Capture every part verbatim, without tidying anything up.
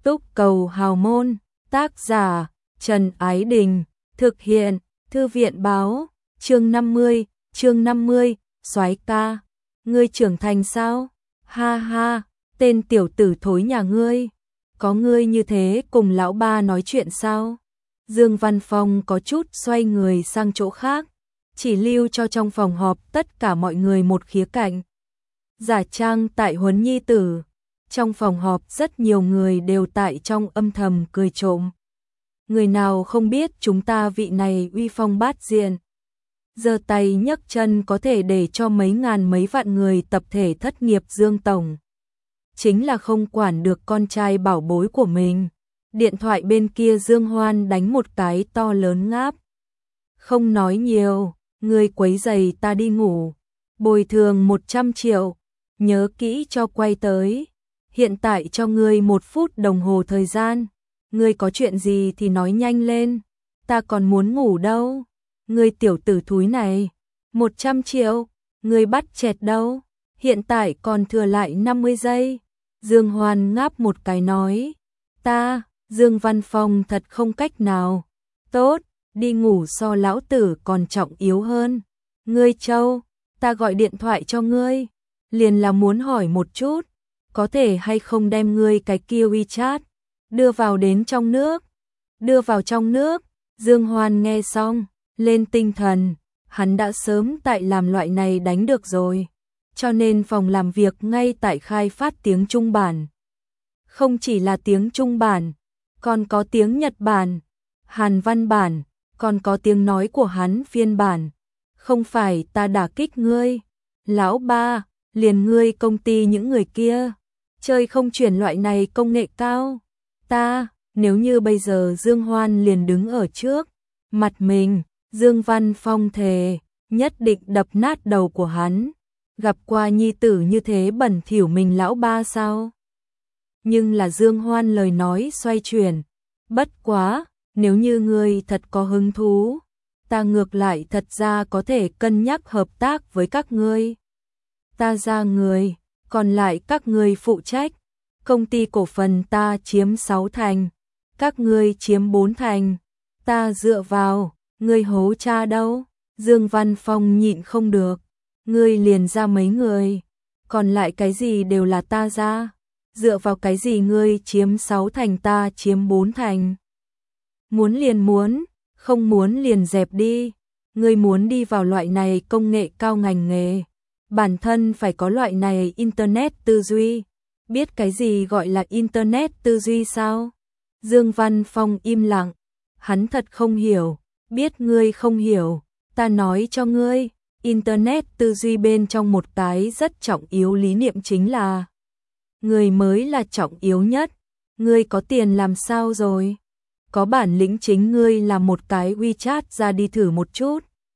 Túc Cầu Hào Môn, tác giả Trần Ái Đình, thực hiện Thư viện Báo, chương năm mươi, chương năm mươi, soái ca, ngươi trưởng thành sao? Ha ha, tên tiểu tử thối nhà ngươi, có ngươi như thế cùng lão ba nói chuyện sao? Dương Văn Phong có chút xoay người sang chỗ khác, chỉ lưu cho trong phòng họp tất cả mọi người một khía cạnh. Giả trang tại huấn nhi tử, trong phòng họp rất nhiều người đều tại trong âm thầm cười trộm. Người nào không biết chúng ta vị này uy phong bát diện, giơ tay nhấc chân có thể để cho mấy ngàn mấy vạn người tập thể thất nghiệp. Dương tổng chính là không quản được con trai bảo bối của mình. Điện thoại bên kia Dương Hoan đánh một cái to lớn ngáp. Không nói nhiều, ngươi quấy giày ta đi ngủ, bồi thường một trăm triệu, nhớ kỹ cho quay tới. Hiện tại cho ngươi một phút đồng hồ thời gian, ngươi có chuyện gì thì nói nhanh lên, ta còn muốn ngủ đâu. Ngươi tiểu tử thúi này, một trăm triệu, ngươi bắt chẹt đâu, hiện tại còn thừa lại năm mươi giây. Dương Hoan ngáp một cái nói, ta, Dương Văn Phong thật không cách nào. Tốt, đi ngủ so lão tử còn trọng yếu hơn. Ngươi Châu, ta gọi điện thoại cho ngươi, liền là muốn hỏi một chút, có thể hay không đem ngươi cái kia WeChat đưa vào đến trong nước. Đưa vào trong nước. Dương Hoan nghe xong, lên tinh thần, hắn đã sớm tại làm loại này đánh được rồi, cho nên phòng làm việc ngay tại khai phát tiếng Trung bản. Không chỉ là tiếng Trung bản, còn có tiếng Nhật bản, Hàn văn bản, còn có tiếng nói của hắn phiên bản. Không phải ta đả kích ngươi, lão ba, liền ngươi công ty những người kia chơi không chuyển loại này công nghệ cao. Ta, nếu như bây giờ Dương Hoan liền đứng ở trước mặt mình, Dương Văn Phong thề nhất định đập nát đầu của hắn. Gặp qua nhi tử như thế bẩn thỉu mình lão ba sao? Nhưng là Dương Hoan lời nói xoay chuyển, bất quá, nếu như ngươi thật có hứng thú, ta ngược lại thật ra có thể cân nhắc hợp tác với các ngươi. Ta ra người, còn lại các ngươi phụ trách, công ty cổ phần ta chiếm sáu thành, các ngươi chiếm bốn thành, ta dựa vào, ngươi hố cha đâu? Dương Văn Phong nhịn không được, ngươi liền ra mấy người, còn lại cái gì đều là ta ra, dựa vào cái gì ngươi chiếm sáu thành ta chiếm bốn thành? Muốn liền muốn, không muốn liền dẹp đi, ngươi muốn đi vào loại này công nghệ cao ngành nghề, bản thân phải có loại này internet tư duy. Biết cái gì gọi là internet tư duy sao? Dương Văn Phong im lặng, hắn thật không hiểu, biết ngươi không hiểu, ta nói cho ngươi, internet tư duy bên trong một cái rất trọng yếu lý niệm chính là người mới là trọng yếu nhất. Ngươi có tiền làm sao rồi? Có bản lĩnh chính ngươi làm một cái WeChat ra đi thử một chút.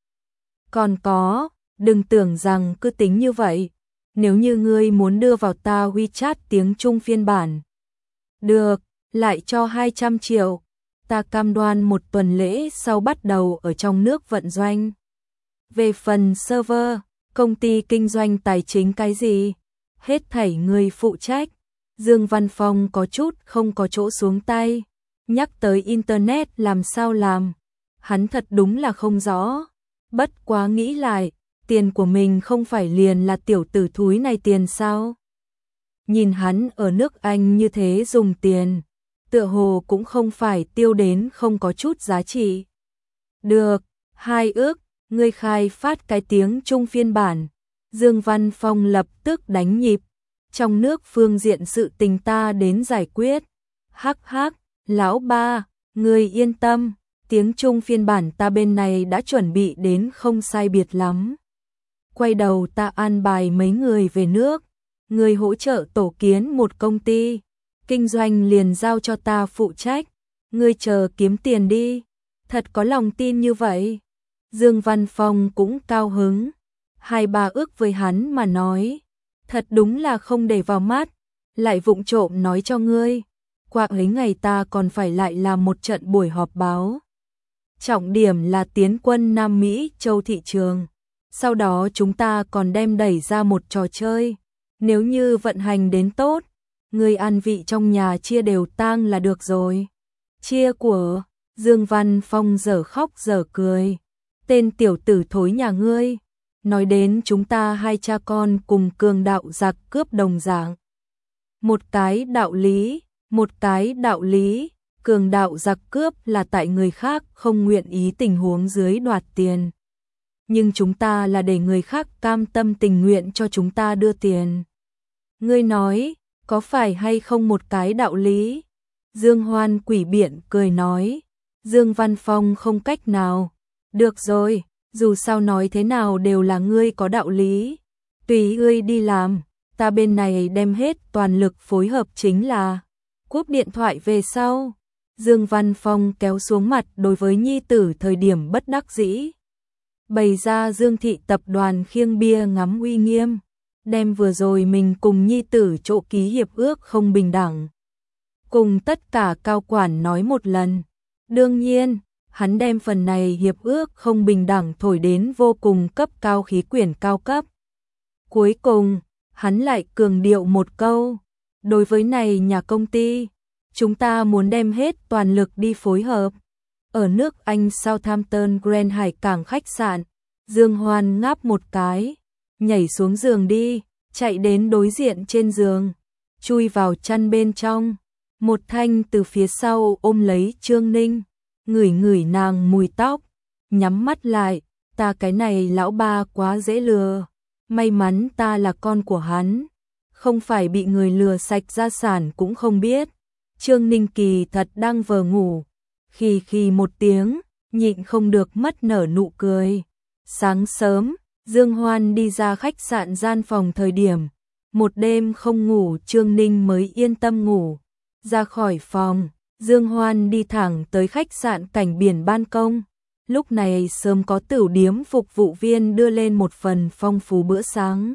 Còn có, đừng tưởng rằng cứ tính như vậy, nếu như ngươi muốn đưa vào ta WeChat tiếng Trung phiên bản, được, lại cho hai trăm triệu, ta cam đoan một tuần lễ sau bắt đầu ở trong nước vận doanh. Về phần server, công ty kinh doanh tài chính cái gì, hết thảy người phụ trách. Dương Văn Phong có chút không có chỗ xuống tay, nhắc tới internet làm sao làm, hắn thật đúng là không rõ. Bất quá nghĩ lại, tiền của mình không phải liền là tiểu tử thúi này tiền sao? Nhìn hắn ở nước Anh như thế dùng tiền, tựa hồ cũng không phải tiêu đến không có chút giá trị. Được, hai ước, ngươi khai phát cái tiếng Trung phiên bản. Dương Văn Phong lập tức đánh nhịp, trong nước phương diện sự tình ta đến giải quyết. Hắc hắc, lão ba, ngươi yên tâm, tiếng Trung phiên bản ta bên này đã chuẩn bị đến không sai biệt lắm. Quay đầu ta an bài mấy người về nước, người hỗ trợ tổ kiến một công ty, kinh doanh liền giao cho ta phụ trách, ngươi chờ kiếm tiền đi. Thật có lòng tin như vậy. Dương Văn Phong cũng cao hứng, hai ba ước với hắn mà nói, thật đúng là không để vào mắt. Lại vụng trộm nói cho ngươi, qua ấy ngày ta còn phải lại làm một trận buổi họp báo. Trọng điểm là tiến quân Nam Mỹ châu thị trường. Sau đó chúng ta còn đem đẩy ra một trò chơi, nếu như vận hành đến tốt, Người ăn vị trong nhà chia đều tang là được rồi. Chia của, Dương Văn Phong dở khóc dở cười. Tên tiểu tử thối nhà ngươi, nói đến chúng ta hai cha con cùng cường đạo giặc cướp đồng dạng. Một cái đạo lý, một cái đạo lý, cường đạo giặc cướp là tại người khác không nguyện ý tình huống dưới đoạt tiền. Nhưng chúng ta là để người khác cam tâm tình nguyện cho chúng ta đưa tiền. Ngươi nói, có phải hay không một cái đạo lý? Dương Hoan quỷ biện cười nói. Dương Văn Phong không cách nào. Được rồi, dù sao nói thế nào đều là ngươi có đạo lý. Tùy ngươi đi làm, ta bên này đem hết toàn lực phối hợp chính là. Cúp điện thoại về sau. Dương Văn Phong kéo xuống mặt đối với nhi tử thời điểm bất đắc dĩ. Bày ra Dương thị tập đoàn khiêng bia ngắm uy nghiêm. Đem vừa rồi mình cùng nhi tử chỗ ký hiệp ước không bình đẳng. Cùng tất cả cao quản nói một lần. Đương nhiên, hắn đem phần này hiệp ước không bình đẳng thổi đến vô cùng cấp cao khí quyển cao cấp. Cuối cùng, hắn lại cường điệu một câu. Đối với này nhà công ty, chúng ta muốn đem hết toàn lực đi phối hợp. Ở nước Anh Southampton Grand Hải Cảng khách sạn, Dương Hoan ngáp một cái, nhảy xuống giường đi, chạy đến đối diện trên giường, chui vào chăn bên trong. Một thanh từ phía sau ôm lấy Trương Ninh, ngửi ngửi nàng mùi tóc, nhắm mắt lại, ta cái này lão ba quá dễ lừa, may mắn ta là con của hắn, không phải bị người lừa sạch gia sản cũng không biết. Trương Ninh kỳ thật đang vờ ngủ, khì khì một tiếng, nhịn không được mất nở nụ cười. Sáng sớm, Dương Hoan đi ra khách sạn gian phòng thời điểm, một đêm không ngủ Trương Ninh mới yên tâm ngủ. Ra khỏi phòng, Dương Hoan đi thẳng tới khách sạn cảnh biển ban công. Lúc này sớm có tửu điếm phục vụ viên đưa lên một phần phong phú bữa sáng.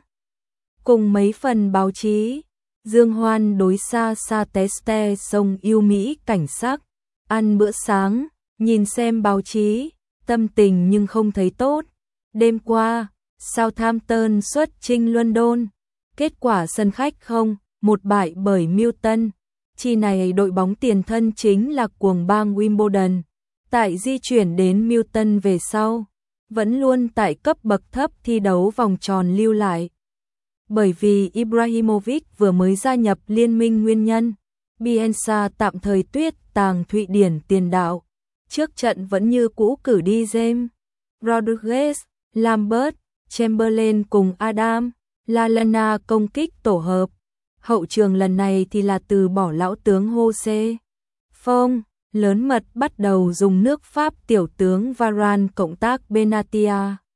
Cùng mấy phần báo chí, Dương Hoan đối xa xa teste sông yêu Mỹ cảnh sắc. Ăn bữa sáng, nhìn xem báo chí, tâm tình nhưng không thấy tốt. Đêm qua, Southampton xuất chinh London. Kết quả sân khách không, một bại bởi Milton. Chi này đội bóng tiền thân chính là cuồng bang Wimbledon. Tại di chuyển đến Milton về sau, vẫn luôn tại cấp bậc thấp thi đấu vòng tròn lưu lại. Bởi vì Ibrahimovic vừa mới gia nhập liên minh nguyên nhân, Bielsa tạm thời tuyết tàng Thụy Điển tiền đạo. Trước trận vẫn như cũ cử đi James Rodriguez, Lambert, Chamberlain cùng Adam Lallana công kích tổ hợp. Hậu trường lần này thì là từ bỏ lão tướng Jose Phong, lớn mật bắt đầu dùng nước Pháp tiểu tướng Varane cộng tác Benatia.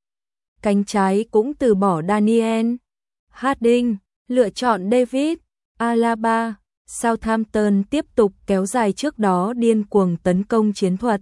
Cánh trái cũng từ bỏ Daniel Harding, lựa chọn David Alaba. Southampton tiếp tục kéo dài trước đó điên cuồng tấn công chiến thuật.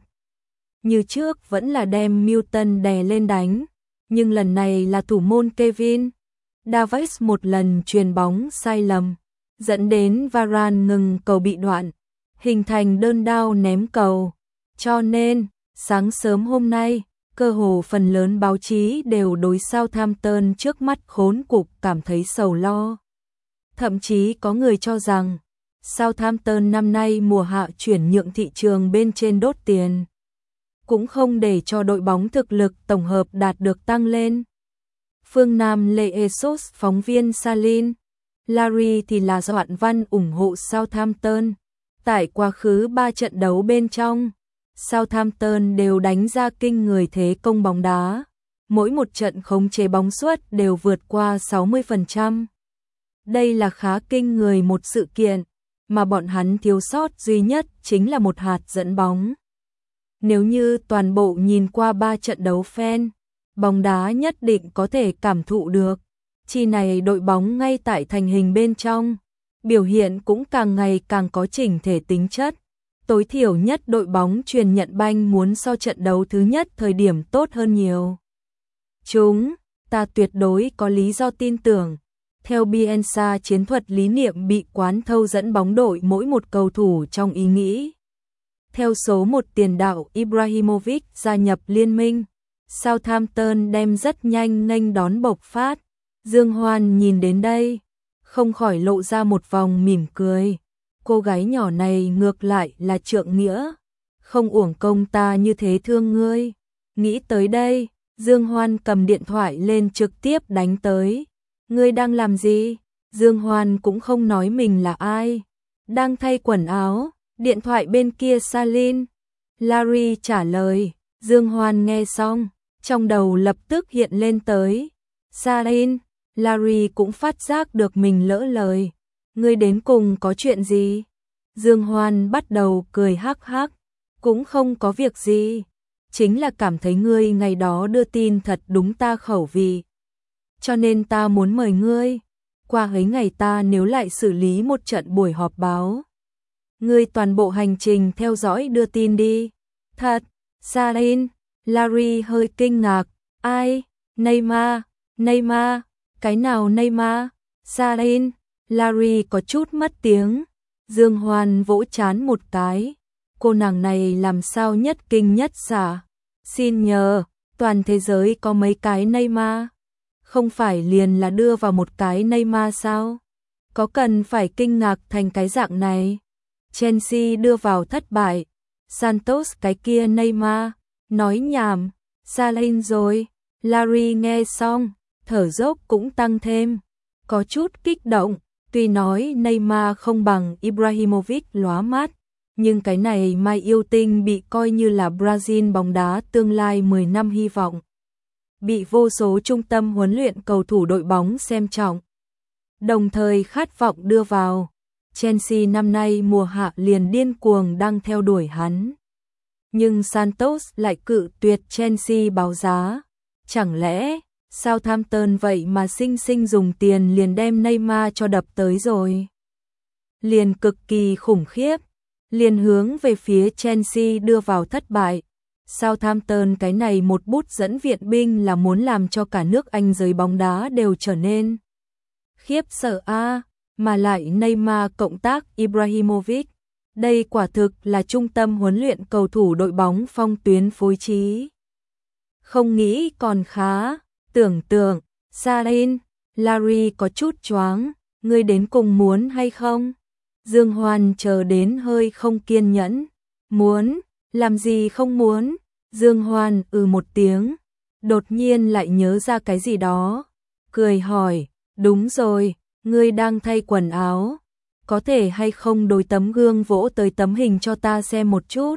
Như trước vẫn là đem Milton đè lên đánh, nhưng lần này là thủ môn Kevin Davies một lần chuyền bóng sai lầm, dẫn đến Varane ngừng cầu bị đoạn, hình thành đơn đao ném cầu. Cho nên, sáng sớm hôm nay, cơ hồ phần lớn báo chí đều đối Southampton trước mắt khốn cục cảm thấy sầu lo. Thậm chí có người cho rằng, Southampton năm nay mùa hạ chuyển nhượng thị trường bên trên đốt tiền, cũng không để cho đội bóng thực lực tổng hợp đạt được tăng lên. Phương Nam Lê Esos phóng viên Salin Larry thì là soạn văn ủng hộ Southampton. Tại quá khứ ba trận đấu bên trong, Southampton đều đánh ra kinh người thế công bóng đá. Mỗi một trận khống chế bóng suất đều vượt qua sáu mươi phần trăm. Đây là khá kinh người một sự kiện, mà bọn hắn thiếu sót duy nhất chính là một hạt dẫn bóng. Nếu như toàn bộ nhìn qua ba trận đấu fan, bóng đá nhất định có thể cảm thụ được. Chi này đội bóng ngay tại thành hình bên trong, biểu hiện cũng càng ngày càng có chỉnh thể tính chất. Tối thiểu nhất đội bóng truyền nhận banh muốn so trận đấu thứ nhất thời điểm tốt hơn nhiều. Chúng, ta tuyệt đối có lý do tin tưởng. Theo Bielsa, chiến thuật lý niệm bị quán thâu dẫn bóng đội mỗi một cầu thủ trong ý nghĩ. Theo số một tiền đạo Ibrahimovic gia nhập liên minh, Southampton đem rất nhanh nghênh đón bộc phát. Dương Hoan nhìn đến đây, không khỏi lộ ra một vòng mỉm cười. Cô gái nhỏ này ngược lại là trượng nghĩa, không uổng công ta như thế thương ngươi. Nghĩ tới đây, Dương Hoan cầm điện thoại lên trực tiếp đánh tới. Ngươi đang làm gì? Dương Hoan cũng không nói mình là ai. Đang thay quần áo, điện thoại bên kia Salin. Larry trả lời, Dương Hoan nghe xong, trong đầu lập tức hiện lên tới. Salin, Larry cũng phát giác được mình lỡ lời. Ngươi đến cùng có chuyện gì? Dương Hoan bắt đầu cười hắc hắc, cũng không có việc gì. Chính là cảm thấy ngươi ngày đó đưa tin thật đúng ta khẩu vị. Cho nên ta muốn mời ngươi. Qua ấy ngày ta nếu lại xử lý một trận buổi họp báo. Ngươi toàn bộ hành trình theo dõi đưa tin đi. Thật, Salin, Larry hơi kinh ngạc. Ai? Neymar, Neymar, cái nào Neymar? Salin, Larry có chút mất tiếng. Dương Hoan vỗ trán một cái. Cô nàng này làm sao nhất kinh nhất xả. Xin nhờ, toàn thế giới có mấy cái Neymar? Không phải liền là đưa vào một cái Neymar sao? Có cần phải kinh ngạc thành cái dạng này? Chelsea đưa vào thất bại. Santos cái kia Neymar, nói nhảm, Salin rồi. Larry nghe xong, thở dốc cũng tăng thêm. Có chút kích động, tuy nói Neymar không bằng Ibrahimovic lóa mắt, nhưng cái này Mai Yêu Tinh bị coi như là Brazil bóng đá tương lai mười năm hy vọng. Bị vô số trung tâm huấn luyện cầu thủ đội bóng xem trọng, đồng thời khát vọng đưa vào. Chelsea năm nay mùa hạ liền điên cuồng đang theo đuổi hắn. Nhưng Santos lại cự tuyệt Chelsea báo giá. Chẳng lẽ Southampton vậy mà xinh xinh dùng tiền liền đem Neymar cho đập tới rồi. Liền cực kỳ khủng khiếp, liền hướng về phía Chelsea đưa vào thất bại. Southampton cái này một bút dẫn viện binh là muốn làm cho cả nước Anh giới bóng đá đều trở nên khiếp sợ a, mà lại Neymar cộng tác Ibrahimovic. Đây quả thực là trung tâm huấn luyện cầu thủ đội bóng phong tuyến phối trí. Không nghĩ còn khá, tưởng tượng, Salin, Larry có chút choáng, ngươi đến cùng muốn hay không? Dương Hoan chờ đến hơi không kiên nhẫn. Muốn, làm gì không muốn? Dương Hoan ừ một tiếng, đột nhiên lại nhớ ra cái gì đó. Cười hỏi, đúng rồi, ngươi đang thay quần áo. Có thể hay không đối tấm gương vỗ tới tấm hình cho ta xem một chút?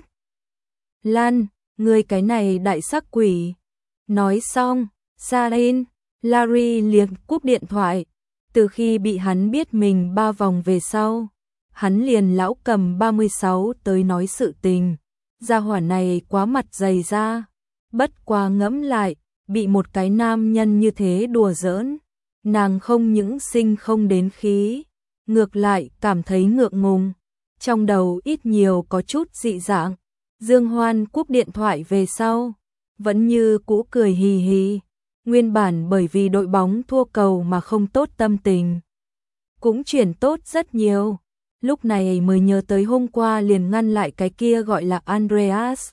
Lan, ngươi cái này đại sắc quỷ. Nói xong, Salin, Larry liền cúp điện thoại. Từ khi bị hắn biết mình ba vòng về sau, hắn liền lão cầm ba mươi sáu tới nói sự tình. Gia hỏa này quá mặt dày ra. Bất quá ngẫm lại, bị một cái nam nhân như thế đùa giỡn, nàng không những sinh không đến khí, ngược lại cảm thấy ngượng ngùng, trong đầu ít nhiều có chút dị dạng. Dương Hoan cúp điện thoại về sau, vẫn như cũ cười hì hì. Nguyên bản bởi vì đội bóng thua cầu mà không tốt tâm tình, cũng chuyển tốt rất nhiều. Lúc này mới nhớ tới hôm qua liền ngăn lại cái kia gọi là Andreas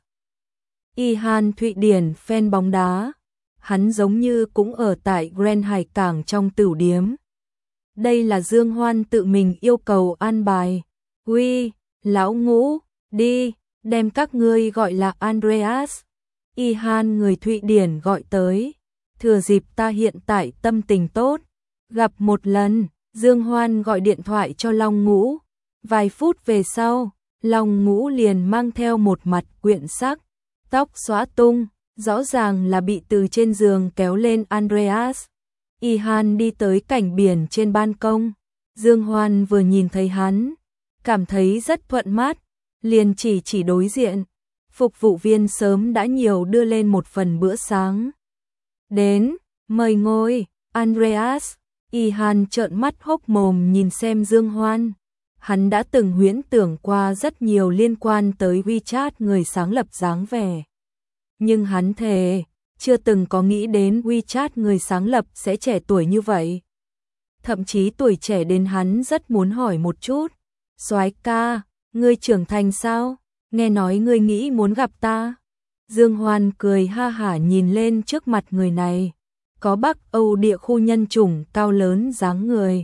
Ihan Thụy Điển fan bóng đá. Hắn giống như cũng ở tại Grand Hải Cảng trong tửu điếm. Đây là Dương Hoan tự mình yêu cầu an bài. Uy, lão ngũ, đi, đem các ngươi gọi là Andreas Ihan người Thụy Điển gọi tới. Thừa dịp ta hiện tại tâm tình tốt, gặp một lần. Dương Hoan gọi điện thoại cho Long Ngũ. Vài phút về sau, Long Ngũ liền mang theo một mặt quyện sắc, tóc xõa tung, rõ ràng là bị từ trên giường kéo lên. Andreas Ihan đi tới cảnh biển trên ban công. Dương Hoan vừa nhìn thấy hắn, cảm thấy rất thuận mắt, liền chỉ chỉ đối diện. Phục vụ viên sớm đã nhiều đưa lên một phần bữa sáng. Đến, mời ngồi. Andreas Ihan trợn mắt hốc mồm nhìn xem Dương Hoan. Hắn đã từng huyễn tưởng qua rất nhiều liên quan tới WeChat người sáng lập dáng vẻ. Nhưng hắn thề, chưa từng có nghĩ đến WeChat người sáng lập sẽ trẻ tuổi như vậy. Thậm chí tuổi trẻ đến hắn rất muốn hỏi một chút. Soái ca, ngươi trưởng thành sao? Nghe nói ngươi nghĩ muốn gặp ta. Dương Hoan cười ha hả nhìn lên trước mặt người này. Có Bắc Âu địa khu nhân chủng cao lớn dáng người.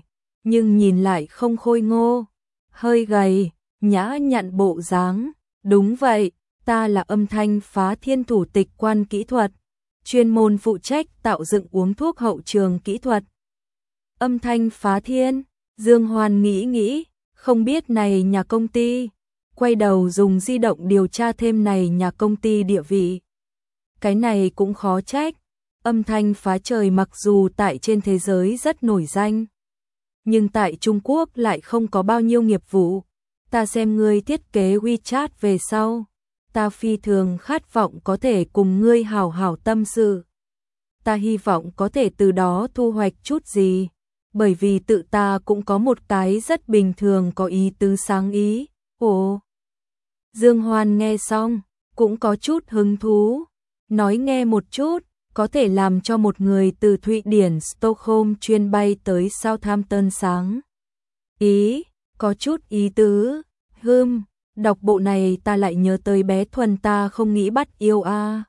nhưng nhìn lại không khôi ngô, hơi gầy, nhã nhặn bộ dáng. Đúng vậy, ta là âm thanh phá thiên thủ tịch quan kỹ thuật, chuyên môn phụ trách tạo dựng uống thuốc hậu trường kỹ thuật. Âm thanh phá thiên, Dương Hoan nghĩ nghĩ, không biết này nhà công ty, quay đầu dùng di động điều tra thêm này nhà công ty địa vị. Cái này cũng khó trách, âm thanh phá trời mặc dù tại trên thế giới rất nổi danh, nhưng tại Trung Quốc lại không có bao nhiêu nghiệp vụ. Ta xem ngươi thiết kế WeChat về sau, ta phi thường khát vọng có thể cùng ngươi hảo hảo tâm sự. Ta hy vọng có thể từ đó thu hoạch chút gì, bởi vì tự ta cũng có một cái rất bình thường có ý tứ sáng ý. Ồ! Dương Hoan nghe xong, cũng có chút hứng thú, nói nghe một chút, có thể làm cho một người từ Thụy Điển Stockholm chuyên bay tới Southampton sáng. Ý, có chút ý tứ, hưm, đọc bộ này ta lại nhớ tới bé Thuần ta không nghĩ bắt yêu a.